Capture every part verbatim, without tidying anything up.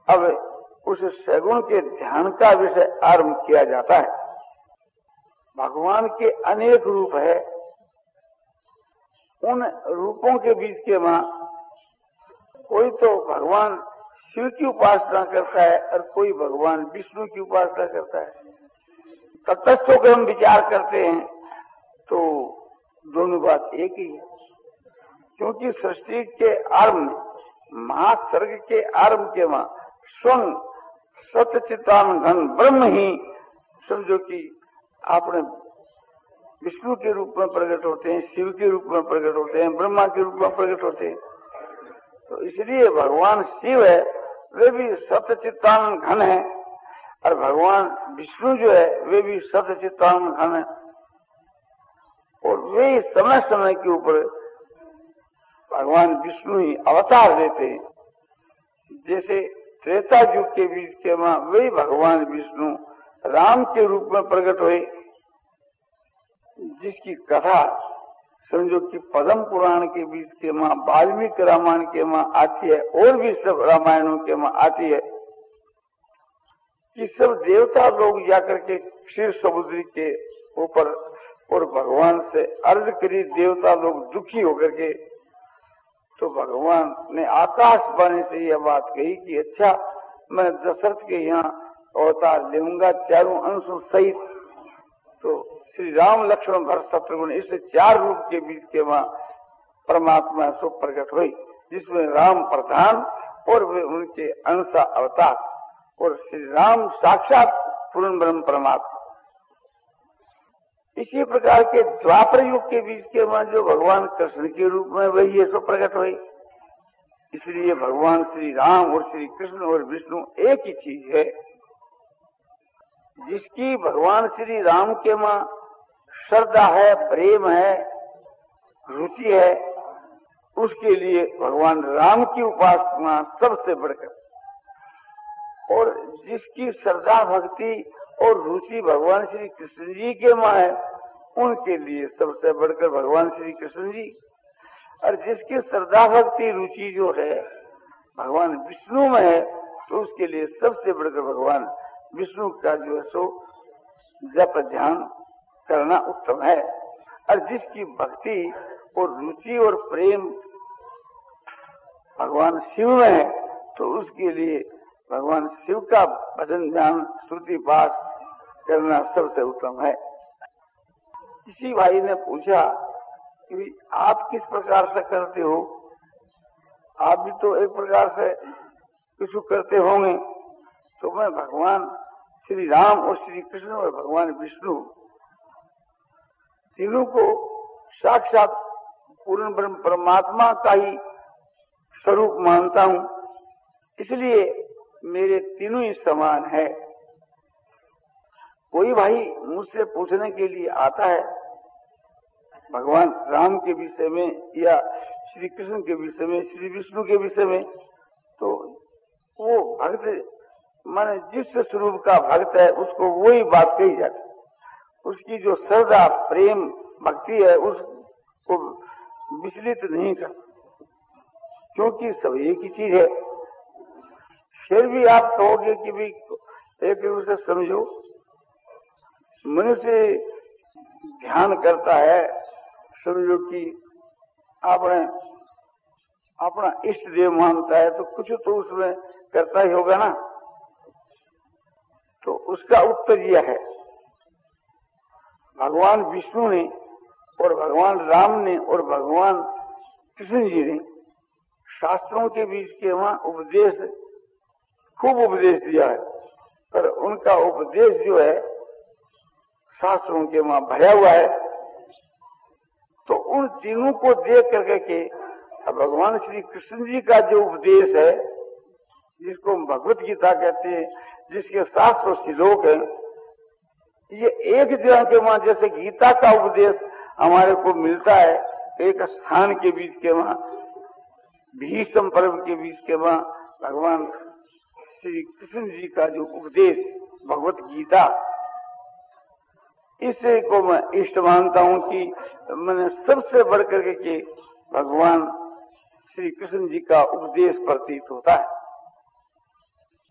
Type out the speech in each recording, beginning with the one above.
अब उस सगुण के ध्यान का विषय आरंभ किया जाता है। भगवान के अनेक रूप है, उन रूपों के बीच के वहां कोई तो भगवान शिव की उपासना करता है और कोई भगवान विष्णु की उपासना करता है। तटस्थों के हम विचार करते हैं तो दोनों बात एक ही है, क्योंकि सृष्टि के आरंभ में, महासर्ग के आरंभ के वहां स्वयं सत्यचितान घन ब्रह्म ही समझो कि आपने विष्णु के रूप में प्रकट होते हैं, शिव के रूप में प्रकट होते हैं, ब्रह्मा के रूप में प्रकट होते हैं। तो इसलिए भगवान शिव है वे भी सत्यचितान घन है, और भगवान विष्णु जो है वे भी सत्यचितान घन है। और वे समय समय के ऊपर भगवान विष्णु ही अवतार देते हैं। जैसे त्रेता युग के बीच के मां वही भगवान विष्णु राम के रूप में प्रकट हुए, जिसकी कथा समझो कि पद्म पुराण के बीच के मां, वाल्मीकि रामायण के मां आती है, और भी सब रामायणों के मां आती है कि सब देवता लोग जाकर के क्षीर समुद्र के ऊपर और भगवान से अर्ज करी, देवता लोग दुखी होकर के, तो भगवान ने आकाशवाणी से यह बात कही कि अच्छा मैं दशरथ के यहाँ अवतार लेऊंगा चारों अंशों सहित। तो श्री राम लक्ष्मण भरत शत्रुघ्न इस चार रूप के बीच के वहां परमात्मा सो प्रकट हुई, जिसमें राम प्रधान और वे उनके अंशा अवतार, और श्री राम साक्षात पूर्ण ब्रह्म परमात्मा। इसी प्रकार के द्वापर युग के बीच के वहां जो भगवान कृष्ण के रूप में वही ये सो प्रकट हुई। इसलिए भगवान श्री राम और श्री कृष्ण और विष्णु एक ही चीज है। जिसकी भगवान श्री राम के मां श्रद्धा है, प्रेम है, रुचि है, उसके लिए भगवान राम की उपासना सबसे बढ़कर, और जिसकी श्रद्धा भक्ति और रुचि भगवान श्री कृष्ण जी के मां है, उनके लिए सबसे बढ़कर भगवान श्री कृष्ण जी। और जिसकी श्रद्धा भक्ति रुचि जो है भगवान विष्णु में है, तो उसके लिए सबसे बढ़कर भगवान विष्णु का जो है सो जप ध्यान करना उत्तम है। और जिसकी भक्ति और रुचि और प्रेम भगवान शिव में है, तो उसके लिए भगवान शिव का भजन ध्यान श्रुति पाठ करना सबसे उत्तम है। किसी भाई ने पूछा कि आप किस प्रकार से करते हो, आप भी तो एक प्रकार से कुछ करते होंगे। तो मैं भगवान श्री राम और श्री कृष्ण और भगवान विष्णु तीनों को साक्षात पूर्ण ब्रह्म परमात्मा का ही स्वरूप मानता हूँ, इसलिए मेरे तीनों ही समान है। कोई भाई मुझसे पूछने के लिए आता है भगवान राम के विषय में या श्री कृष्ण के विषय में, श्री विष्णु के विषय में, तो वो भक्त माने जिस स्वरूप का भक्त है उसको वही बात कही जाती। उसकी जो श्रद्धा प्रेम भक्ति है उसको विचलित नहीं कर, क्योंकि सब एक ही चीज है। फिर भी आप कहोगे कि भी एक रूप से समझो, मनुष्य ध्यान करता है, समझो कि आपने अपना इष्ट देव मानता है, तो कुछ तो उसमें करता ही होगा ना। तो उसका उत्तर यह है, भगवान विष्णु ने और भगवान राम ने और भगवान कृष्ण जी ने शास्त्रों के बीच के वहां उपदेश खूब उपदेश दिया है, पर उनका उपदेश जो है शास्त्रों के वहां भरा हुआ है। तो उन तीनों को देख करके के भगवान श्री कृष्ण जी का जो उपदेश है, जिसको हम भगवत गीता कहते हैं, जिसके सात सौ श्लोक है, ये एक जगह के वहां जैसे गीता का उपदेश हमारे को मिलता है, एक स्थान के बीच के वहां भीष्म पर्व के बीच के वहां भगवान श्री कृष्ण जी का जो उपदेश भगवत गीता, इसे को मैं इष्ट मानता हूं कि मैंने सबसे बढ़कर के, के भगवान श्री कृष्ण जी का उपदेश प्रतीत होता है।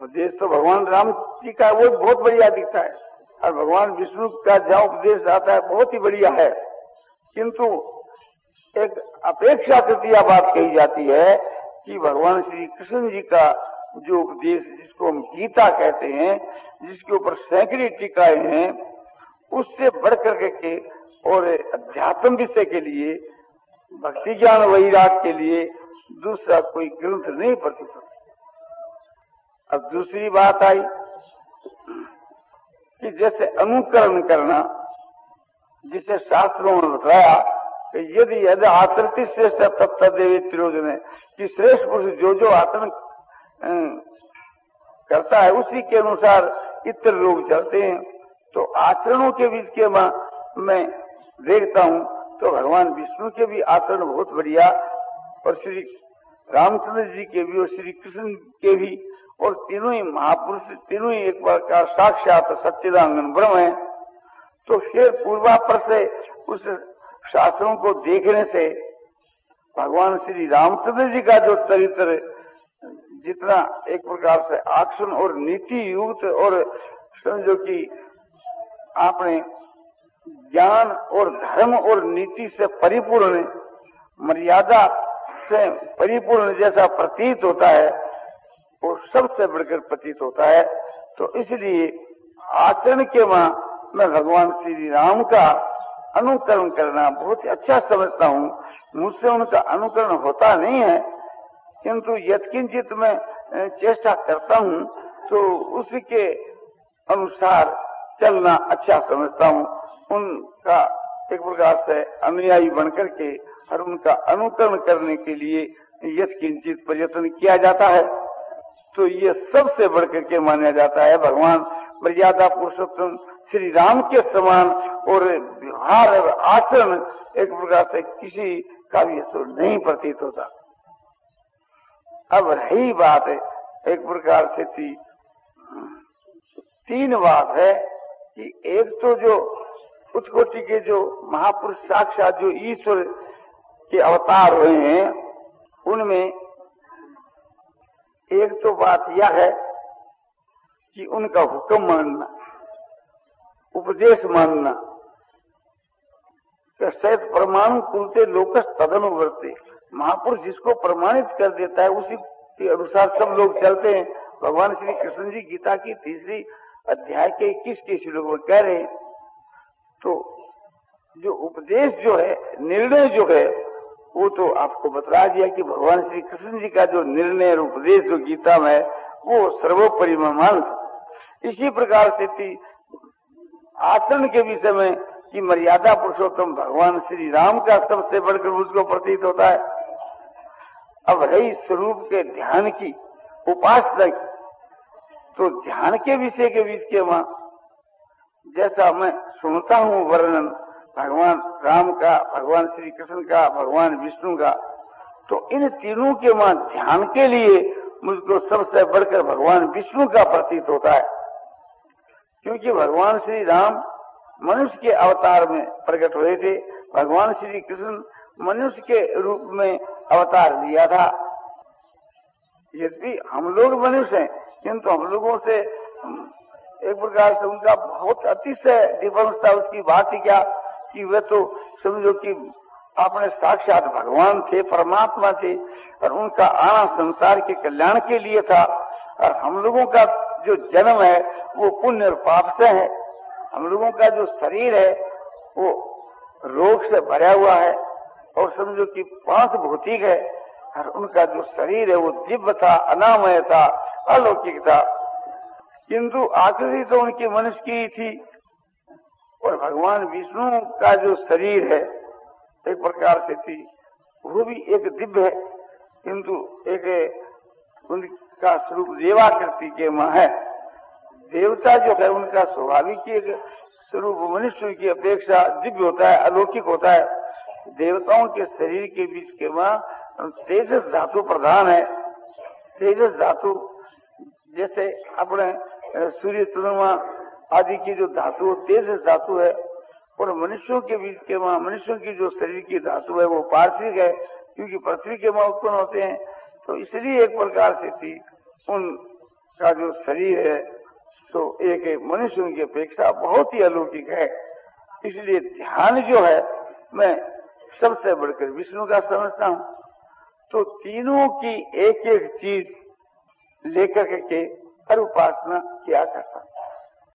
उपदेश तो भगवान राम जी का वो बहुत बढ़िया दिखता है, और भगवान विष्णु का जहाँ उपदेश आता है बहुत ही बढ़िया है, किंतु एक अपेक्षा तृतीया बात कही जाती है कि भगवान श्री कृष्ण जी का जो उपदेश, जिसको हम गीता कहते हैं, जिसके ऊपर सैकड़े टीकाएं हैं, उससे बढ़ करके के और अध्यात्म विषय के लिए, भक्ति ज्ञान वैराग के लिए दूसरा कोई ग्रंथ नहीं प्रतीत होता। अब दूसरी बात आई कि जैसे अनुकरण करना, जिसे शास्त्रों में बताया कि यदि यदि आचरती श्रेष्ठ तब तदेव त्रियोजन, कि श्रेष्ठ पुरुष जो जो आचरण करता है उसी के अनुसार इतर लोग चलते हैं। तो आचरणों के बीच के मैं देखता हूँ तो भगवान विष्णु के भी आचरण बहुत बढ़िया, और श्री रामचंद्र जी के भी और श्री कृष्ण के भी, और तीनों ही महापुरुष, तीनों ही एक बार का साक्षात सच्चिदानंद ब्रह्म है। तो फिर पूर्वापर से उस शास्त्रों को देखने से भगवान श्री रामचंद्र जी का जो चरित्र जितना एक प्रकार से आचरण और नीति युक्त और समझो कि आपने ज्ञान और धर्म और नीति से परिपूर्ण, मर्यादा से परिपूर्ण जैसा प्रतीत होता है, वो सबसे बढ़कर प्रतीत होता है। तो इसलिए आचरण के मां मैं भगवान श्री राम का अनुकरण करना बहुत अच्छा समझता हूँ। मुझसे उनका अनुकरण होता नहीं है, किंतु यत्किंचित मैं चेष्टा करता हूँ तो उसके अनुसार चलना अच्छा समझता हूँ। उनका एक प्रकार से अनुयायी बनकर के और उनका अनुकरण करने के लिए यत्किंचित प्रयत्न किया जाता है। तो ये सबसे बढ़कर के माना जाता है भगवान मर्यादा पुरुषोत्तम श्री राम के समान, और व्यवहार और आचरण एक प्रकार से किसी का भी तो नहीं प्रतीत होता। अब रही बात है एक प्रकार से थी तीन बात है कि एक तो जो उत्कोटि के जो महापुरुष साक्षात जो ईश्वर के अवतार हुए हैं, उनमें एक तो बात यह है कि उनका हुक्म मानना, उपदेश मानना, शायद परमाणु कुलते लोकस तदनुवर्ते, महापुरुष जिसको प्रमाणित कर देता है उसी के अनुसार सब लोग चलते हैं। भगवान श्री कृष्ण जी गीता की तीसरी अध्याय के इक्कीस के श्लोक में कह रहे हैं। तो जो उपदेश जो है, निर्णय जो है, वो तो आपको बता दिया कि भगवान श्री कृष्ण जी का जो निर्णय और उपदेश जो गीता में है वो सर्वोपरि में मान। इसी प्रकार से थी आचरण के विषय में कि मर्यादा पुरुषोत्तम भगवान श्री राम का सबसे बढ़कर मुझको प्रतीत होता है। अब रही स्वरूप के ध्यान की उपासना, तो ध्यान के विषय के बीच के मां जैसा मैं सुनता हूँ वर्णन भगवान राम का, भगवान श्री कृष्ण का, भगवान विष्णु का, तो इन तीनों के मां ध्यान के लिए मुझको सबसे बढ़कर भगवान विष्णु का प्रतीत होता है। क्योंकि भगवान श्री राम मनुष्य के अवतार में प्रकट हुए थे, भगवान श्री कृष्ण मनुष्य के रूप में अवतार लिया था। यदि हम लोग मनुष्य हैं, किंतु हम लोगों से एक प्रकार से उनका बहुत अतिशय डिफरेंस था। उसकी बात ही क्या कि वे तो समझो कि अपने साक्षात भगवान थे, परमात्मा थे, और उनका आना संसार के कल्याण के लिए था। और हम लोगों का जो जन्म है वो पुण्य और पाप से है। हम लोगों का जो शरीर है वो रोग से भरा हुआ है, और समझो कि पांच भौतिक है, और उनका जो शरीर है वो दिव्य था, अनामय था, अलौकिक था। किंतु आकृति तो उनकी मनुष्य की ही थी। और भगवान विष्णु का जो शरीर है एक प्रकार से थी, वो भी एक दिव्य है, किंतु एक उनका स्वरूप देवाकृति के मां है। देवता जो है उनका स्वाभाविक एक स्वरूप मनुष्य की अपेक्षा दिव्य होता है, अलौकिक होता है। देवताओं के शरीर के बीच के मां तेजस धातु प्रधान है। तेजस धातु जैसे अपने सूर्य चंद्रमा आदि की जो धातु तेजस धातु है, और मनुष्यों के बीच के मां मनुष्यों की जो शरीर की धातु है वो पार्थिव है, क्योंकि पृथ्वी के मां उत्पन्न होते हैं। तो इसलिए एक प्रकार से थी उन का जो शरीर है तो एक एक मनुष्यों की अपेक्षा बहुत ही अलौकिक है। इसलिए ध्यान जो है मैं सबसे बढ़कर विष्णु का समझता हूँ। तो तीनों की एक एक चीज लेकर के और उपासना किया करता।